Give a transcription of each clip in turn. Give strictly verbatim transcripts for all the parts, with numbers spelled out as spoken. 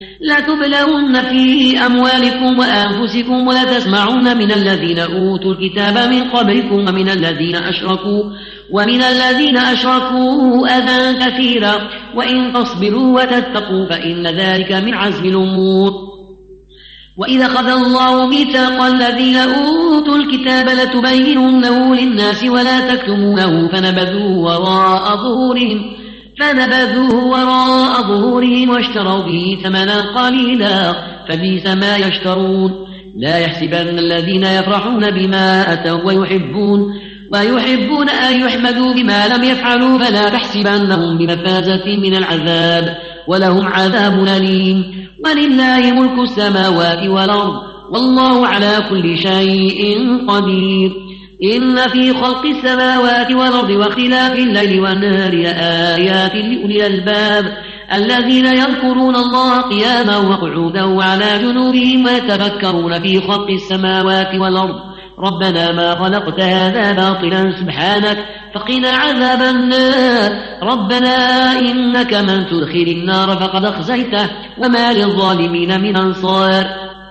لتبلون في أموالكم وأنفسكم ولتسمعون من الذين أوتوا الكتاب من قبلكم ومن الذين أشركوا ومن الذين أشركوا أذى كثيرا وإن تصبروا وتتقوا فإن ذلك من عزم الأمور. وإذا أخذ الله ميثاق الذين أوتوا الكتاب لتبيننه للناس ولا تكتمونه فنبذوه وراء ظهورهم فنبذوه وراء ظهورهم واشتروا به ثمنا قليلا فبئس ما يشترون. لا يحسبن الذين يفرحون بما أتوا ويحبون ويحبون أن يحمدوا بما لم يفعلوا فلا تحسبنهم بمفازة من العذاب ولهم عذاب أليم. ولله ملك السماوات والأرض والله على كل شيء قدير. إن في خلق السماوات والأرض واختلاف الليل والنهار لآيات لأولي الألباب الذين يذكرون الله قياما وقعودا وعلى جنوبهم ويتفكرون في خلق السماوات والأرض ربنا ما خلقت هذا باطلا سبحانك فقنا عذاب النار. ربنا إنك من تدخل النار فقد أخزيته وما للظالمين من أنصار.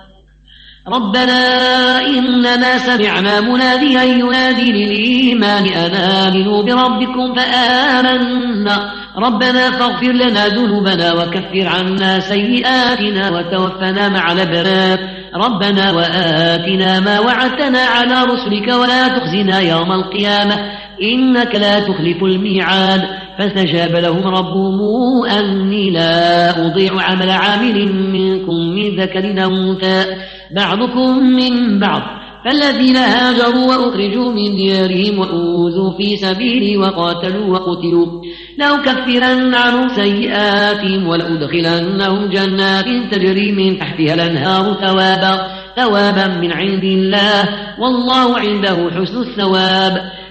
ربنا إننا سمعنا مناديا ينادي للإيمان أن آمنوا بربكم فآمنا ربنا فاغفر لنا ذنوبنا وكفر عنا سيئاتنا وتوفنا مع الأبرار. ربنا وآتنا ما وعدتنا على رسلك ولا تخزنا يوم القيامة إنك لا تخلف الميعاد. فاستجاب لهم ربهم أني لا أضيع عمل عامل منكم من ذكر أو أنثى بعضكم من بعض فالذين هاجروا وأخرجوا من ديارهم وأوذوا في سبيلي وقاتلوا وقتلوا لأكفرن عنهم سيئاتهم ولأدخلنهم جنات تجري من تحتها الأنهار ثوابا ثوابا من عند الله والله عنده حسن الثواب.